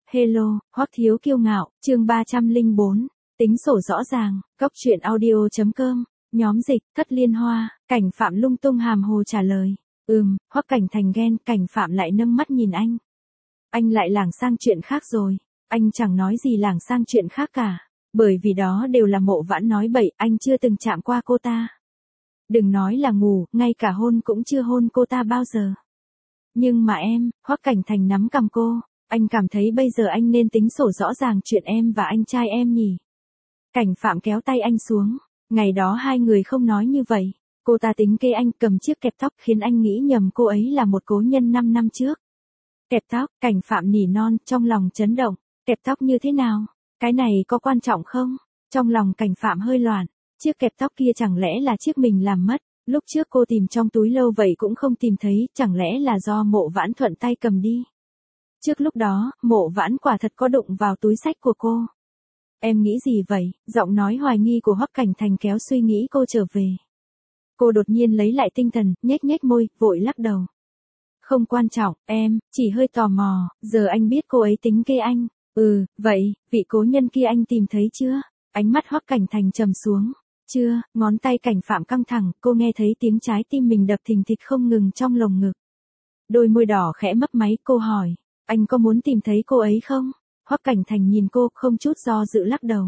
Hello, Hoắc Thiếu Kiêu Ngạo, chương 304, tính sổ rõ ràng, cốc truyện audio.com, nhóm dịch, Thất Liên Hoa, Cảnh Phạm lung tung hàm hồ trả lời. Hoắc Cảnh Thành ghen, Cảnh Phạm lại nâng mắt nhìn anh. Anh lại lảng sang chuyện khác rồi. Anh chẳng nói gì lảng sang chuyện khác cả. Bởi vì đó đều là Mộ Vãn nói bậy, anh chưa từng chạm qua cô ta. Đừng nói là ngủ, ngay cả hôn cũng chưa hôn cô ta bao giờ. Nhưng mà em, Hoắc Cảnh Thành nắm cằm cô. Anh cảm thấy bây giờ anh nên tính sổ rõ ràng chuyện em và anh trai em nhỉ. Cảnh Phạm kéo tay anh xuống. Ngày đó hai người không nói như vậy. Cô ta tính kê anh cầm chiếc kẹp tóc khiến anh nghĩ nhầm cô ấy là một cố nhân 5 năm trước. Kẹp tóc, Cảnh Phạm nỉ non, trong lòng chấn động. Kẹp tóc như thế nào? Cái này có quan trọng không? Trong lòng Cảnh Phạm hơi loạn. Chiếc kẹp tóc kia chẳng lẽ là chiếc mình làm mất? Lúc trước cô tìm trong túi lâu vậy cũng không tìm thấy, chẳng lẽ là do Mộ Vãn thuận tay cầm đi? Trước lúc đó, Mộ Vãn quả thật có đụng vào túi xách của cô. Em nghĩ gì vậy? Giọng nói hoài nghi của Hoắc Cảnh Thành kéo suy nghĩ cô trở về. Cô đột nhiên lấy lại tinh thần, nhếch nhếch môi, vội lắc đầu. Không quan trọng, em, chỉ hơi tò mò, giờ anh biết cô ấy tính kê anh. Vậy, vị cố nhân kia anh tìm thấy chưa? Ánh mắt Hoắc Cảnh Thành trầm xuống. Chưa, ngón tay Cảnh Phạm căng thẳng, cô nghe thấy tiếng trái tim mình đập thình thịch không ngừng trong lồng ngực. Đôi môi đỏ khẽ mấp máy, cô hỏi. Anh có muốn tìm thấy cô ấy không? Hoắc Cảnh Thành nhìn cô, không chút do dự lắc đầu.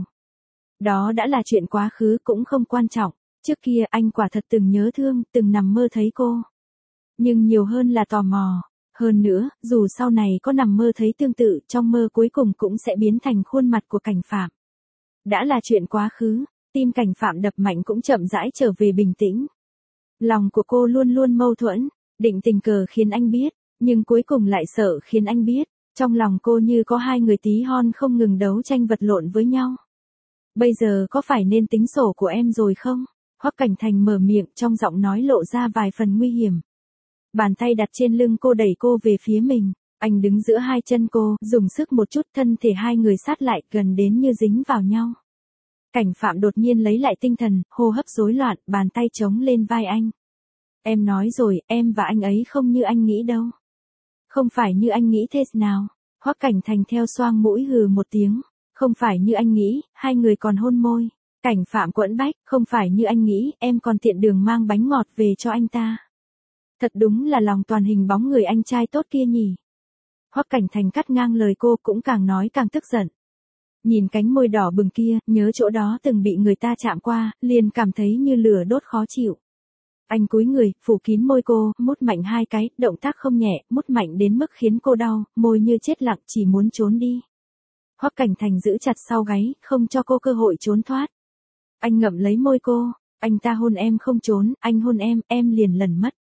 Đó đã là chuyện quá khứ, cũng không quan trọng. Trước kia anh quả thật từng nhớ thương, từng nằm mơ thấy cô. Nhưng nhiều hơn là tò mò. Hơn nữa, dù sau này có nằm mơ thấy tương tự, trong mơ cuối cùng cũng sẽ biến thành khuôn mặt của Cảnh Phạm. Đã là chuyện quá khứ, tim Cảnh Phạm đập mạnh cũng chậm rãi trở về bình tĩnh. Lòng của cô luôn luôn mâu thuẫn, định tình cờ khiến anh biết, nhưng cuối cùng lại sợ khiến anh biết. Trong lòng cô như có hai người tí hon không ngừng đấu tranh vật lộn với nhau. Bây giờ có phải nên tính sổ của em rồi không? Hoắc Cảnh Thành mở miệng, trong giọng nói lộ ra vài phần nguy hiểm. Bàn tay đặt trên lưng cô đẩy cô về phía mình. Anh đứng giữa hai chân cô, dùng sức một chút, thân thể hai người sát lại, gần đến như dính vào nhau. Cảnh Phạm đột nhiên lấy lại tinh thần, hô hấp rối loạn, bàn tay chống lên vai anh. Em nói rồi, em và anh ấy không như anh nghĩ đâu. Không phải như anh nghĩ thế nào? Hoắc Cảnh Thành theo xoang mũi hừ một tiếng. Không phải như anh nghĩ, hai người còn hôn môi. Cảnh Phạm quẫn bách, không phải như anh nghĩ, em còn tiện đường mang bánh ngọt về cho anh ta. Thật đúng là lòng toàn hình bóng người anh trai tốt kia nhỉ. Hoắc Cảnh Thành cắt ngang lời cô, cũng càng nói càng tức giận. Nhìn cánh môi đỏ bừng kia, nhớ chỗ đó từng bị người ta chạm qua, liền cảm thấy như lửa đốt khó chịu. Anh cúi người, phủ kín môi cô, mút mạnh hai cái, động tác không nhẹ, mút mạnh đến mức khiến cô đau, môi như chết lặng, chỉ muốn trốn đi. Hoắc Cảnh Thành giữ chặt sau gáy, không cho cô cơ hội trốn thoát. Anh ngậm lấy môi cô, anh ta hôn em không trốn, anh hôn em liền lần mất.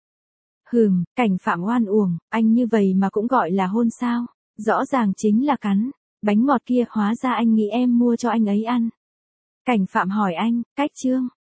Cảnh Phạm oan uổng, anh như vậy mà cũng gọi là hôn sao? Rõ ràng chính là cắn. Bánh ngọt kia hóa ra anh nghĩ em mua cho anh ấy ăn. Cảnh Phạm hỏi anh, cách chương.